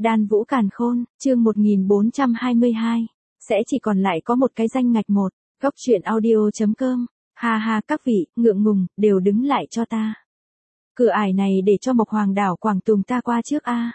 Đan Vũ Càn Khôn, chương 1422. Sẽ chỉ còn lại có một cái danh ngạch một. Góc truyện audio.com. Ha ha các vị, ngượng ngùng, đều đứng lại cho ta. Cửa ải này để cho Mộc Hoàng đảo Quảng Tùng ta qua trước a.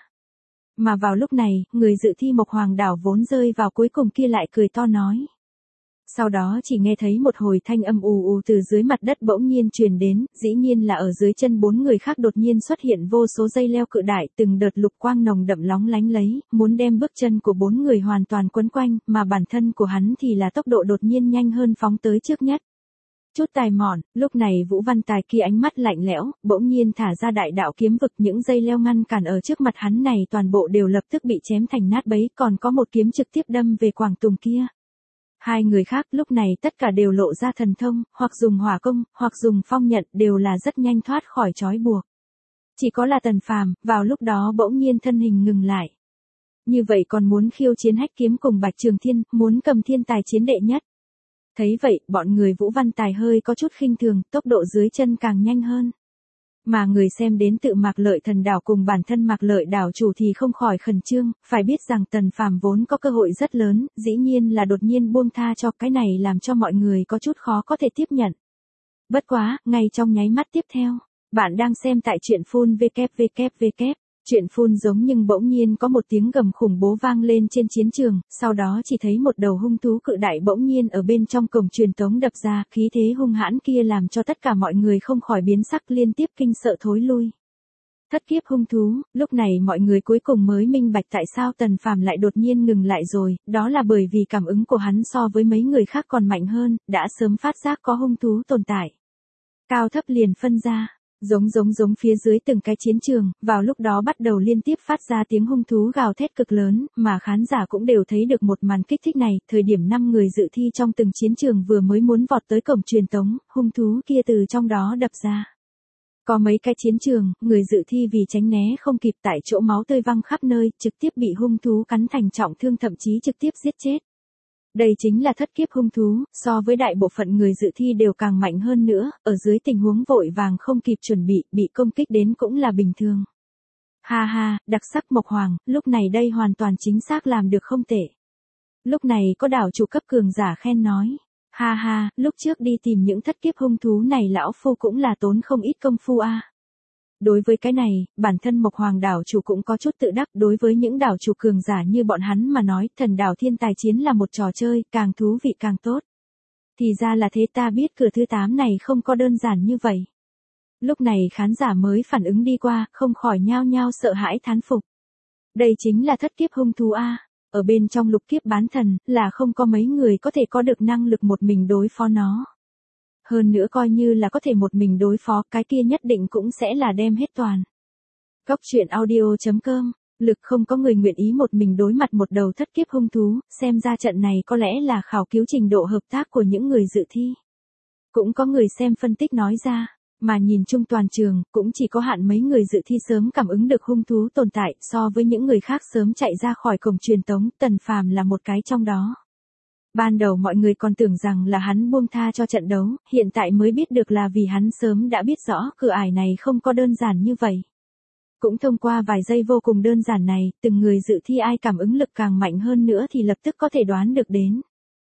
Mà vào lúc này, người dự thi Mộc Hoàng đảo vốn rơi vào cuối cùng kia lại cười to nói. Sau đó chỉ nghe thấy một hồi thanh âm ù ù từ dưới mặt đất bỗng nhiên truyền đến, dĩ nhiên là ở dưới chân bốn người khác đột nhiên xuất hiện vô số dây leo cự đại, từng đợt lục quang nồng đậm lóng lánh lấy, muốn đem bước chân của bốn người hoàn toàn quấn quanh, mà bản thân của hắn thì là tốc độ đột nhiên nhanh hơn phóng tới trước nhất. Chút tài mọn, lúc này Vũ Văn Tài kia ánh mắt lạnh lẽo, bỗng nhiên thả ra đại đạo kiếm vực, những dây leo ngăn cản ở trước mặt hắn này toàn bộ đều lập tức bị chém thành nát bấy, còn có một kiếm trực tiếp đâm về Quảng Tùng kia. Hai người khác lúc này tất cả đều lộ ra thần thông, hoặc dùng hỏa công, hoặc dùng phong nhận, đều là rất nhanh thoát khỏi trói buộc. Chỉ có là Tần Phàm, vào lúc đó bỗng nhiên thân hình ngừng lại. Như vậy còn muốn khiêu chiến Hách Kiếm cùng Bạch Trường Thiên, muốn cầm thiên tài chiến đệ nhất. Thấy vậy, bọn người Vũ Văn Tài hơi có chút khinh thường, tốc độ dưới chân càng nhanh hơn. Mà người xem đến tự Mạc Lợi Thần đảo cùng bản thân Mạc Lợi đảo chủ thì không khỏi khẩn trương, phải biết rằng Tần Phàm vốn có cơ hội rất lớn, dĩ nhiên là đột nhiên buông tha cho cái này làm cho mọi người có chút khó có thể tiếp nhận. Bất quá, ngay trong nháy mắt tiếp theo, bạn đang xem tại truyện Phun www. Chuyện Phun giống nhưng bỗng nhiên có một tiếng gầm khủng bố vang lên trên chiến trường, sau đó chỉ thấy một đầu hung thú cự đại bỗng nhiên ở bên trong cổng truyền tống đập ra, khí thế hung hãn kia làm cho tất cả mọi người không khỏi biến sắc liên tiếp kinh sợ thối lui. Thất kiếp hung thú, lúc này mọi người cuối cùng mới minh bạch tại sao Tần Phàm lại đột nhiên ngừng lại rồi, đó là bởi vì cảm ứng của hắn so với mấy người khác còn mạnh hơn, đã sớm phát giác có hung thú tồn tại. Cao thấp liền phân ra. Giống phía dưới từng cái chiến trường, vào lúc đó bắt đầu liên tiếp phát ra tiếng hung thú gào thét cực lớn, mà khán giả cũng đều thấy được một màn kích thích này, thời điểm 5 người dự thi trong từng chiến trường vừa mới muốn vọt tới cổng truyền tống, hung thú kia từ trong đó đập ra. Có mấy cái chiến trường, người dự thi vì tránh né không kịp tại chỗ máu tươi văng khắp nơi, trực tiếp bị hung thú cắn thành trọng thương thậm chí trực tiếp giết chết. Đây chính là thất kiếp hung thú, so với đại bộ phận người dự thi đều càng mạnh hơn nữa, ở dưới tình huống vội vàng không kịp chuẩn bị công kích đến cũng là bình thường. Ha ha, đặc sắc Mộc Hoàng, lúc này đây hoàn toàn chính xác làm được không tệ. Lúc này có đảo chủ cấp cường giả khen nói. Ha ha, lúc trước đi tìm những thất kiếp hung thú này lão phu cũng là tốn không ít công phu a. Đối với cái này, bản thân Mộc Hoàng đảo chủ cũng có chút tự đắc, đối với những đảo chủ cường giả như bọn hắn mà nói, thần đảo thiên tài chiến là một trò chơi, càng thú vị càng tốt. Thì ra là thế, ta biết cửa thứ 8 này không có đơn giản như vậy. Lúc này khán giả mới phản ứng đi qua, không khỏi nhao nhao sợ hãi thán phục. Đây chính là thất kiếp hung thú a. Ở bên trong lục kiếp bán thần, là không có mấy người có thể có được năng lực một mình đối phó nó. Hơn nữa coi như là có thể một mình đối phó, cái kia nhất định cũng sẽ là đem hết toàn. Góc truyện audio.com. Lực không có người nguyện ý một mình đối mặt một đầu thất kiếp hung thú, xem ra trận này có lẽ là khảo cứu trình độ hợp tác của những người dự thi. Cũng có người xem phân tích nói ra, mà nhìn chung toàn trường, cũng chỉ có hạn mấy người dự thi sớm cảm ứng được hung thú tồn tại, so với những người khác sớm chạy ra khỏi cổng truyền tống, Tần Phàm là một cái trong đó. Ban đầu mọi người còn tưởng rằng là hắn buông tha cho trận đấu, hiện tại mới biết được là vì hắn sớm đã biết rõ cửa ải này không có đơn giản như vậy. Cũng thông qua vài giây vô cùng đơn giản này, từng người dự thi ai cảm ứng lực càng mạnh hơn nữa thì lập tức có thể đoán được đến.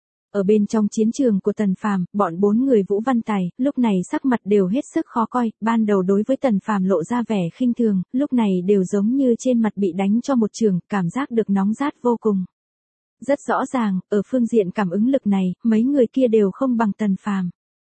Ở bên trong chiến trường của Tần Phàm, bọn 4 người Vũ Văn Tài, lúc này sắc mặt đều hết sức khó coi, ban đầu đối với Tần Phàm lộ ra vẻ khinh thường, lúc này đều giống như trên mặt bị đánh cho một trường, cảm giác được nóng rát vô cùng. Rất rõ ràng, ở phương diện cảm ứng lực này, mấy người kia đều không bằng Tần Phàm.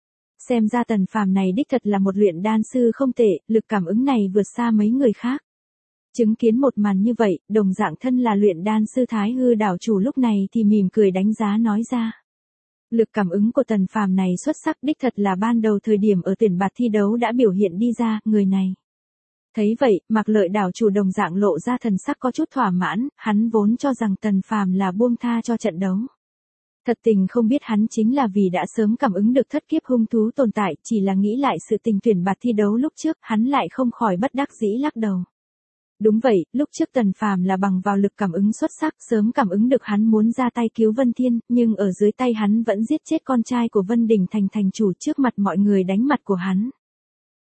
Xem ra Tần Phàm này đích thật là một luyện đan sư không tệ, lực cảm ứng này vượt xa mấy người khác. Chứng kiến một màn như vậy, đồng dạng thân là luyện đan sư Thái Hư đảo chủ lúc này thì mỉm cười đánh giá nói ra. Lực cảm ứng của Tần Phàm này xuất sắc, đích thật là ban đầu thời điểm ở tuyển bạt thi đấu đã biểu hiện đi ra, người này. Thấy vậy, Mạc Lợi đảo chủ đồng dạng lộ ra thần sắc có chút thỏa mãn, hắn vốn cho rằng Tần Phàm là buông tha cho trận đấu. Thật tình không biết hắn chính là vì đã sớm cảm ứng được thất kiếp hung thú tồn tại, chỉ là nghĩ lại sự tình tuyển bạt thi đấu lúc trước, hắn lại không khỏi bất đắc dĩ lắc đầu. Đúng vậy, lúc trước Tần Phàm là bằng vào lực cảm ứng xuất sắc, sớm cảm ứng được hắn muốn ra tay cứu Vân Thiên, nhưng ở dưới tay hắn vẫn giết chết con trai của Vân Đình thành thành chủ trước mặt mọi người đánh mặt của hắn.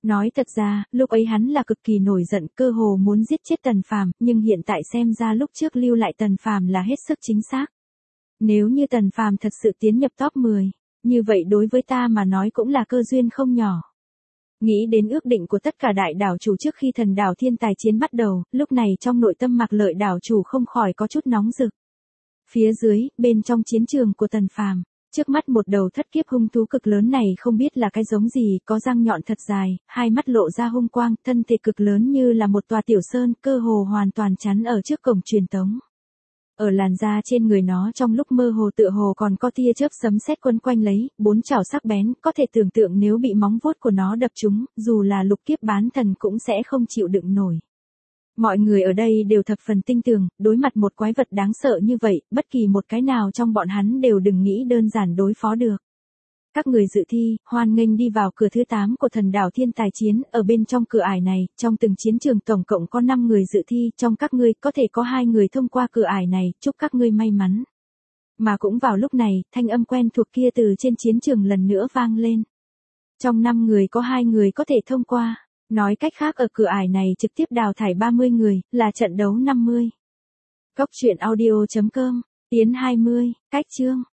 Nói thật ra, lúc ấy hắn là cực kỳ nổi giận, cơ hồ muốn giết chết Tần Phàm, nhưng hiện tại xem ra lúc trước lưu lại Tần Phàm là hết sức chính xác. Nếu như Tần Phàm thật sự tiến nhập top 10, như vậy đối với ta mà nói cũng là cơ duyên không nhỏ. Nghĩ đến ước định của tất cả đại đảo chủ trước khi thần đảo thiên tài chiến bắt đầu, lúc này trong nội tâm Mạc Lợi đảo chủ không khỏi có chút nóng rực. Phía dưới, bên trong chiến trường của Tần Phàm, trước mắt một đầu thất kiếp hung thú cực lớn này không biết là cái giống gì, có răng nhọn thật dài, hai mắt lộ ra hung quang, thân thể cực lớn như là một tòa tiểu sơn, cơ hồ hoàn toàn chắn ở trước cổng truyền tống. Ở làn da trên người nó trong lúc mơ hồ tựa hồ còn có tia chớp sấm sét quấn quanh lấy, bốn chảo sắc bén, có thể tưởng tượng nếu bị móng vuốt của nó đập trúng, dù là lục kiếp bán thần cũng sẽ không chịu đựng nổi. Mọi người ở đây đều thập phần tinh tường, đối mặt một quái vật đáng sợ như vậy, bất kỳ một cái nào trong bọn hắn đều đừng nghĩ đơn giản đối phó được. Các người dự thi, hoan nghênh đi vào cửa thứ 8 của thần đảo thiên tài chiến, ở bên trong cửa ải này, trong từng chiến trường tổng cộng có 5 người dự thi, trong các ngươi có thể có 2 người thông qua cửa ải này, chúc các ngươi may mắn. Mà cũng vào lúc này, thanh âm quen thuộc kia từ trên chiến trường lần nữa vang lên. Trong 5 người có 2 người có thể thông qua, nói cách khác ở cửa ải này trực tiếp đào thải 30 người, là trận đấu 50. Góc truyện audio.com, tiến 20, cách chương.